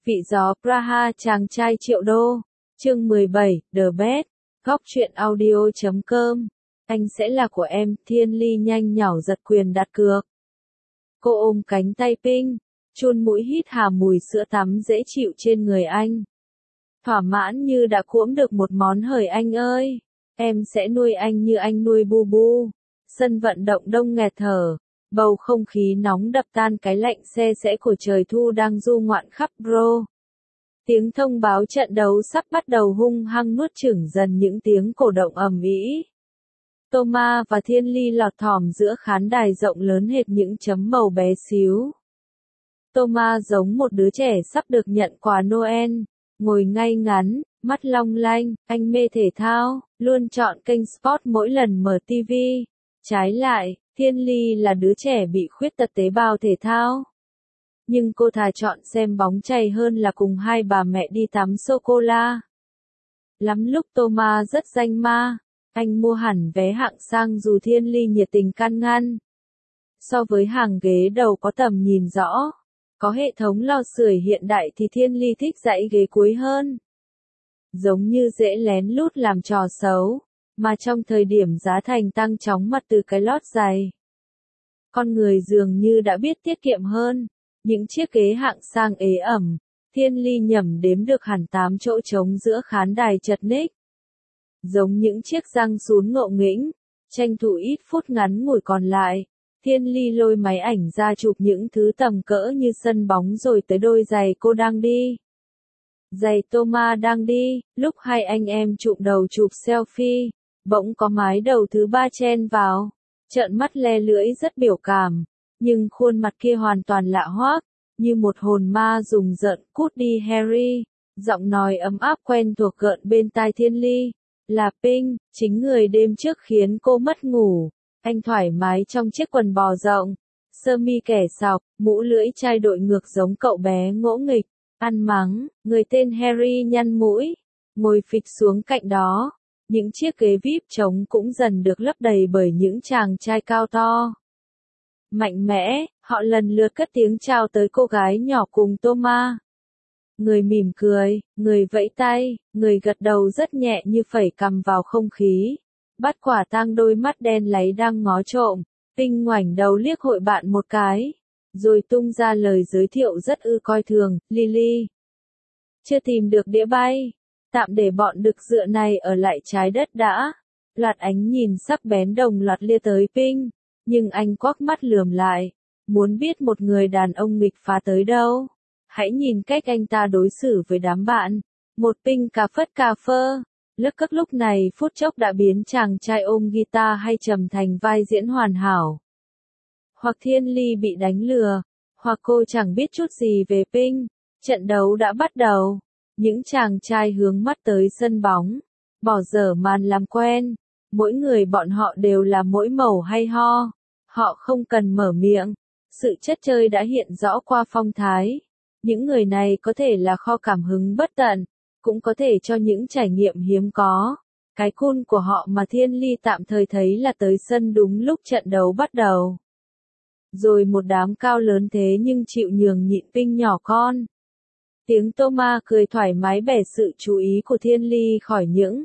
Vị gió Praha chàng trai triệu đô. Chương 17, The Best. Góc truyện audio.com. Anh sẽ là của em. Thiên Ly nhanh nhảu giật quyền đặt cược. Cô ôm cánh tay Pink, chun mũi hít hà mùi sữa tắm dễ chịu trên người anh. Thỏa mãn như đã cuỗm được một món hời anh ơi. Em sẽ nuôi anh như anh nuôi Bu. Sân vận động đông nghẹt thở. Bầu không khí nóng đập tan cái lạnh se sẽ của trời thu đang du ngoạn khắp Bro. Tiếng thông báo trận đấu sắp bắt đầu hung hăng nuốt chửng dần những tiếng cổ động ầm ĩ. Thomas và Thiên Ly lọt thỏm giữa khán đài rộng lớn hệt những chấm màu bé xíu. Thomas giống một đứa trẻ sắp được nhận quà Noel, ngồi ngay ngắn, mắt long lanh, anh mê thể thao, luôn chọn kênh Sport mỗi lần mở TV. Trái lại, Thiên Ly là đứa trẻ bị khuyết tật tế bào thể thao. Nhưng cô thà chọn xem bóng chày hơn là cùng hai bà mẹ đi tắm sô-cô-la. Lắm lúc Thomas rất danh ma, anh mua hẳn vé hạng sang dù Thiên Ly nhiệt tình can ngăn. So với hàng ghế đầu có tầm nhìn rõ, có hệ thống lò sưởi hiện đại thì Thiên Ly thích dãy ghế cuối hơn. Giống như dễ lén lút làm trò xấu, mà trong thời điểm giá thành tăng chóng mặt từ cái lót dày. Con người dường như đã biết tiết kiệm hơn. Những chiếc ghế hạng sang ế ẩm, Thiên Ly nhẩm đếm được hẳn 8 chỗ trống giữa khán đài chật ních. Giống những chiếc răng sún ngộ nghĩnh, tranh thủ ít phút ngắn ngủi còn lại, Thiên Ly lôi máy ảnh ra chụp những thứ tầm cỡ như sân bóng rồi tới đôi giày cô đang đi. Giày Thomas đang đi, lúc hai anh em chụm đầu chụp selfie, bỗng có mái đầu thứ ba chen vào, trợn mắt le lưỡi rất biểu cảm. Nhưng khuôn mặt kia hoàn toàn lạ hoắc, như một hồn ma rùng rợn. Cút đi Harry, giọng nói ấm áp quen thuộc gợn bên tai Thiên Ly. Là Pink, chính người đêm trước khiến cô mất ngủ. Anh thoải mái trong chiếc quần bò rộng, sơ mi kẻ sọc, mũ lưỡi chai đội ngược giống cậu bé ngỗ nghịch, ăn mắng. Người tên Harry nhăn mũi, ngồi phịch xuống cạnh đó. Những chiếc ghế VIP trống cũng dần được lấp đầy bởi những chàng trai cao to. Mạnh mẽ, họ lần lượt cất tiếng chào tới cô gái nhỏ cùng Thomas. Người mỉm cười, người vẫy tay, người gật đầu rất nhẹ như phẩy cằm vào không khí. Bắt quả tang đôi mắt đen láy đang ngó trộm, Pink ngoảnh đầu liếc hội bạn một cái, rồi tung ra lời giới thiệu rất coi thường. Lily chưa tìm được đĩa bay, tạm để bọn đực dựa này ở lại trái đất đã. Loạt ánh nhìn sắc bén đồng loạt lia tới Pink. Nhưng anh quắc mắt lườm lại, muốn biết một người đàn ông nghịch phá tới đâu? Hãy nhìn cách anh ta đối xử với đám bạn. Một Pink cà phất cà phơ. Lức cức lúc này phút chốc đã biến chàng trai ôm guitar hay trầm thành vai diễn hoàn hảo. Hoặc Thiên Ly bị đánh lừa, hoặc cô chẳng biết chút gì về Pink. Trận đấu đã bắt đầu. Những chàng trai hướng mắt tới sân bóng, bỏ dở màn làm quen. Mỗi người bọn họ đều là mỗi màu hay ho. Họ không cần mở miệng. Sự chất chơi đã hiện rõ qua phong thái. Những người này có thể là kho cảm hứng bất tận, cũng có thể cho những trải nghiệm hiếm có. Cái cool của họ mà Thiên Ly tạm thời thấy là tới sân đúng lúc trận đấu bắt đầu. Rồi một đám cao lớn thế nhưng chịu nhường nhịn Pink nhỏ con. Tiếng Thomas cười thoải mái bẻ sự chú ý của Thiên Ly khỏi những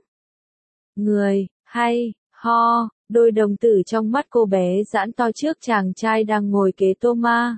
người hay ho. Đôi đồng tử trong mắt cô bé giãn to trước chàng trai đang ngồi kế Thomas.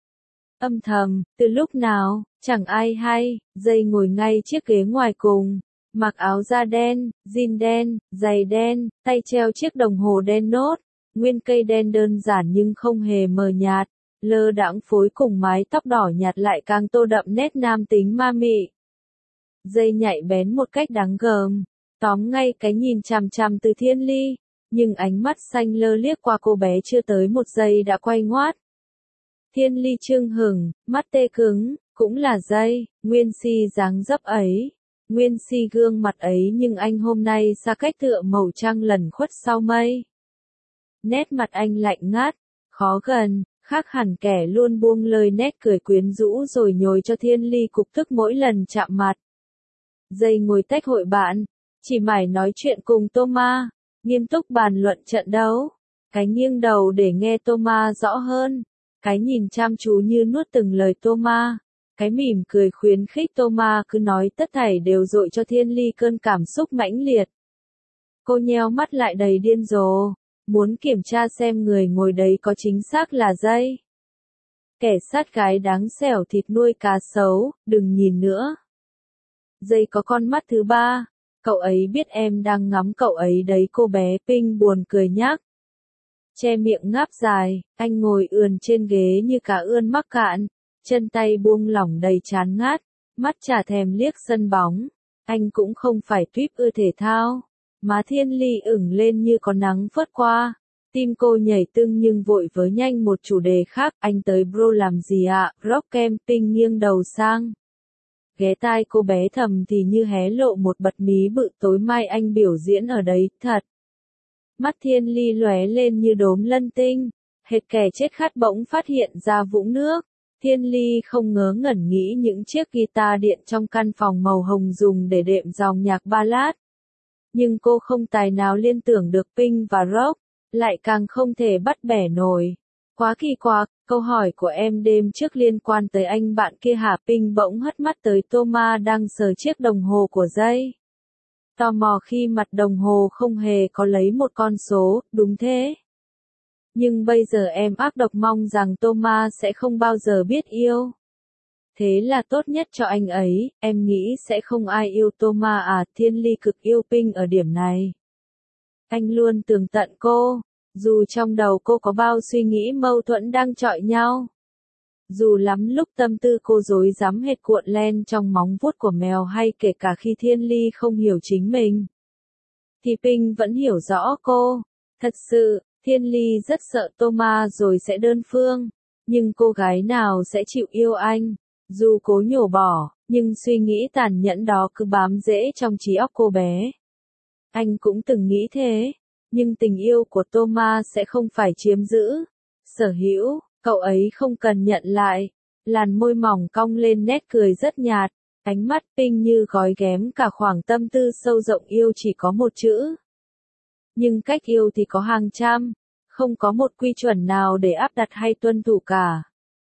Âm thầm, từ lúc nào, chẳng ai hay. Dây ngồi ngay chiếc ghế ngoài cùng, mặc áo da đen, jean đen, giày đen, tay treo chiếc đồng hồ đen nốt, nguyên cây đen đơn giản nhưng không hề mờ nhạt, lơ đãng phối cùng mái tóc đỏ nhạt lại càng tô đậm nét nam tính ma mị. Dây nhạy bén một cách đáng gờm, tóm ngay cái nhìn chằm chằm từ Thiên Ly. Nhưng ánh mắt xanh lơ liếc qua cô bé chưa tới một giây đã quay ngoắt. Thiên Ly chưng hửng, mắt tê cứng, cũng là dây, nguyên si dáng dấp ấy, nguyên si gương mặt ấy nhưng anh hôm nay xa cách tựa màu trăng lẩn khuất sau mây. Nét mặt anh lạnh ngắt, khó gần, khác hẳn kẻ luôn buông lời nét cười quyến rũ rồi nhồi cho Thiên Ly cục tức mỗi lần chạm mặt. Dây ngồi tách hội bạn, chỉ mải nói chuyện cùng Thomas. Nghiêm túc bàn luận trận đấu. Cái nghiêng đầu để nghe Thomas rõ hơn. Cái nhìn chăm chú như nuốt từng lời Thomas. Cái mỉm cười khuyến khích Thomas cứ nói tất thảy đều dội cho Thiên Ly cơn cảm xúc mãnh liệt. Cô nheo mắt lại đầy điên rồ, muốn kiểm tra xem người ngồi đấy có chính xác là Jay. Kẻ sát gái đáng xẻo thịt nuôi cá sấu, đừng nhìn nữa. Jay có con mắt thứ ba, cậu ấy biết em đang ngắm cậu ấy đấy, cô bé Pink buồn cười nhắc. Che miệng ngáp dài, anh ngồi ườn trên ghế như cá ươn mắc cạn, chân tay buông lỏng đầy chán ngát, mắt chả thèm liếc sân bóng. Anh cũng không phải tuýp ưa thể thao. Má Thiên Ly ửng lên như có nắng phớt qua. Tim cô nhảy tưng nhưng vội với nhanh một chủ đề khác. Anh tới bro làm gì ạ? Rock Camping nghiêng đầu sang. Ghé tai cô bé thầm thì như hé lộ một bật mí bự, tối mai anh biểu diễn ở đấy, thật. Mắt Thiên Ly lóe lên như đốm lân tinh. Hệt kẻ chết khát bỗng phát hiện ra vũng nước. Thiên Ly không ngớ ngẩn nghĩ những chiếc guitar điện trong căn phòng màu hồng dùng để đệm dòng nhạc ballad. Nhưng cô không tài nào liên tưởng được Pink và rock, lại càng không thể bắt bẻ nổi. Quá kỳ quặc, câu hỏi của em đêm trước liên quan tới anh bạn kia hả? Pink bỗng hất mắt tới Thomas đang sờ chiếc đồng hồ của Jay. Tò mò khi mặt đồng hồ không hề có lấy một con số, đúng thế. Nhưng bây giờ em ác độc mong rằng Thomas sẽ không bao giờ biết yêu. Thế là tốt nhất cho anh ấy, em nghĩ sẽ không ai yêu Thomas à? Thiên Ly cực yêu Pink ở điểm này. Anh luôn tường tận cô, dù trong đầu cô có bao suy nghĩ mâu thuẫn đang chọi nhau. Dù lắm lúc tâm tư cô rối rắm hệt cuộn len trong móng vuốt của mèo, hay kể cả khi Thiên Ly không hiểu chính mình, thì Pink vẫn hiểu rõ cô. Thật sự, Thiên Ly rất sợ Thomas rồi sẽ đơn phương, nhưng cô gái nào sẽ chịu yêu anh? Dù cố nhổ bỏ, nhưng suy nghĩ tàn nhẫn đó cứ bám rễ trong trí óc cô bé. Anh cũng từng nghĩ thế, nhưng tình yêu của Thomas sẽ không phải chiếm giữ, sở hữu, cậu ấy không cần nhận lại. Làn môi mỏng cong lên nét cười rất nhạt, ánh mắt Pink như gói ghém cả khoảng tâm tư sâu rộng. Yêu chỉ có một chữ. Nhưng cách yêu thì có hàng trăm, không có một quy chuẩn nào để áp đặt hay tuân thủ cả.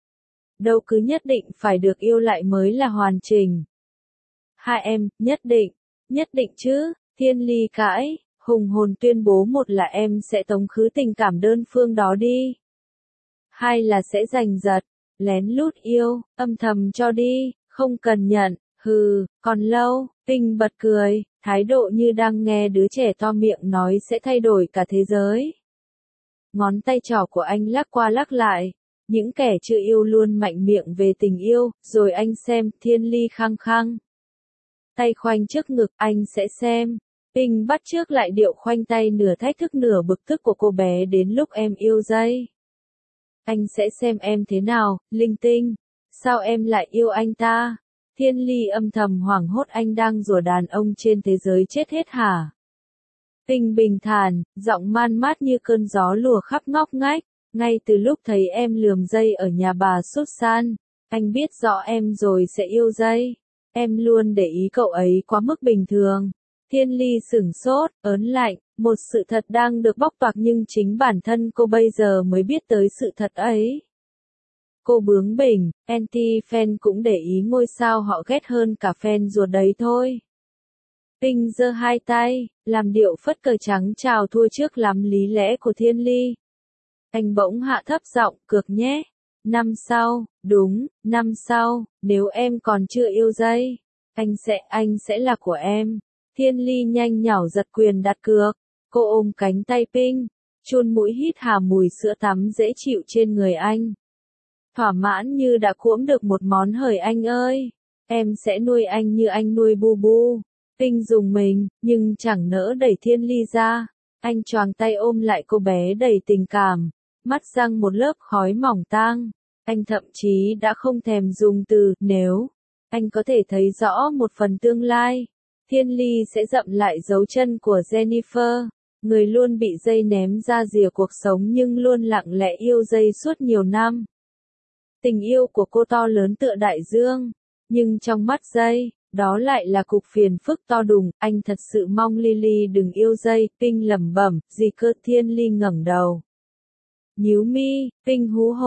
Đâu cứ nhất định phải được yêu lại mới là hoàn chỉnh. Hai em, nhất định chứ? Thiên Ly cãi, hùng hồn tuyên bố: một là em sẽ tống khứ tình cảm đơn phương đó đi. Hai là sẽ giành giật, lén lút yêu, âm thầm cho đi, không cần nhận, hừ, còn lâu. Pink bật cười, thái độ như đang nghe đứa trẻ to miệng nói sẽ thay đổi cả thế giới. Ngón tay trỏ của anh lắc qua lắc lại. Những kẻ chưa yêu luôn mạnh miệng về tình yêu, rồi anh xem. Thiên Ly khăng khăng. Tay khoanh trước ngực, anh sẽ xem. Pink bắt chước lại điệu khoanh tay nửa thách thức nửa bực tức của cô bé. Đến lúc em yêu Jay, anh sẽ xem em thế nào, linh tinh. Sao em lại yêu anh ta? Thiên Ly âm thầm hoảng hốt, anh đang rủa đàn ông trên thế giới chết hết hả? Pink bình thản, giọng man mát như cơn gió lùa khắp ngóc ngách. Ngay từ lúc thấy em lườm Jay ở nhà bà Susan, anh biết rõ em rồi sẽ yêu Jay. Em luôn để ý cậu ấy quá mức bình thường. Thiên Ly sửng sốt, ớn lạnh, một sự thật đang được bóc toạc nhưng chính bản thân cô bây giờ mới biết tới sự thật ấy. Cô bướng bỉnh, anti-fan cũng để ý ngôi sao họ ghét hơn cả fan ruột đấy thôi. Pink giơ hai tay, làm điệu phất cờ trắng chào thua trước lắm lý lẽ của Thiên Ly. Anh bỗng hạ thấp giọng, cược nhé. Năm sau, đúng, năm sau, nếu em còn chưa yêu Jay, anh sẽ là của em. Thiên Ly nhanh nhảu giật quyền đặt cược. Cô ôm cánh tay Pink, chun mũi hít hà mùi sữa tắm dễ chịu trên người anh. Thỏa mãn như đã cuỗm được một món hời. Anh ơi, em sẽ nuôi anh như anh nuôi Bu. Pink rùng mình, nhưng chẳng nỡ đẩy Thiên Ly ra. Anh choàng tay ôm lại cô bé đầy tình cảm, mắt răng một lớp khói mỏng tang. Anh thậm chí đã không thèm dùng từ nếu. Anh có thể thấy rõ một phần tương lai. Thiên Ly sẽ dậm lại dấu chân của Jennifer, người luôn bị Jay ném ra rìa cuộc sống nhưng luôn lặng lẽ yêu Jay suốt nhiều năm. Tình yêu của cô to lớn tựa đại dương, nhưng trong mắt Jay, đó lại là cục phiền phức to đùng. Anh thật sự mong Lily đừng yêu Jay. Pink lẩm bẩm, gì cơ? Thiên Ly ngẩng đầu, nhíu mi. Pink hú hồn,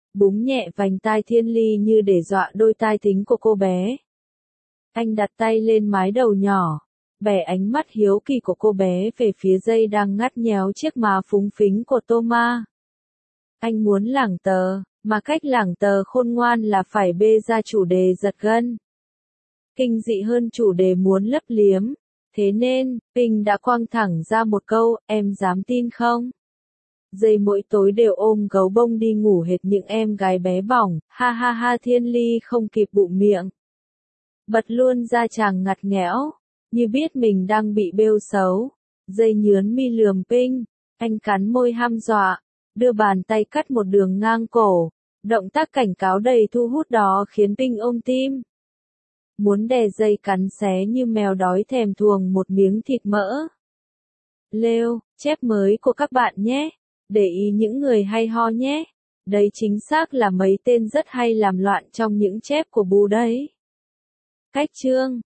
búng nhẹ vành tai Thiên Ly như để dọa đôi tai thính của cô bé. Anh đặt tay lên mái đầu nhỏ, bẻ ánh mắt hiếu kỳ của cô bé về phía dây đang ngắt nhéo chiếc má phúng phính của Thomas. Anh muốn lảng tờ, mà cách lảng tờ khôn ngoan là phải bê ra chủ đề giật gân. Kinh dị hơn chủ đề muốn lấp liếm. Thế nên, Pinh đã quăng thẳng ra một câu, em dám tin không? Dây mỗi tối đều ôm gấu bông đi ngủ hệt những em gái bé bỏng, ha ha ha. Thiên Ly không kịp bụng miệng. Bật luôn ra chàng ngặt nghẽo, như biết mình đang bị bêu xấu. Dây nhướn mi lườm Pinh, anh cắn môi hăm dọa, đưa bàn tay cắt một đường ngang cổ. Động tác cảnh cáo đầy thu hút đó khiến Pinh ôm tim. Muốn đè dây cắn xé như mèo đói thèm thuồng một miếng thịt mỡ. Lêu, chép mới của các bạn nhé. Để ý những người hay ho nhé. Đấy chính xác là mấy tên rất hay làm loạn trong những chép của Bù đấy. Cách chương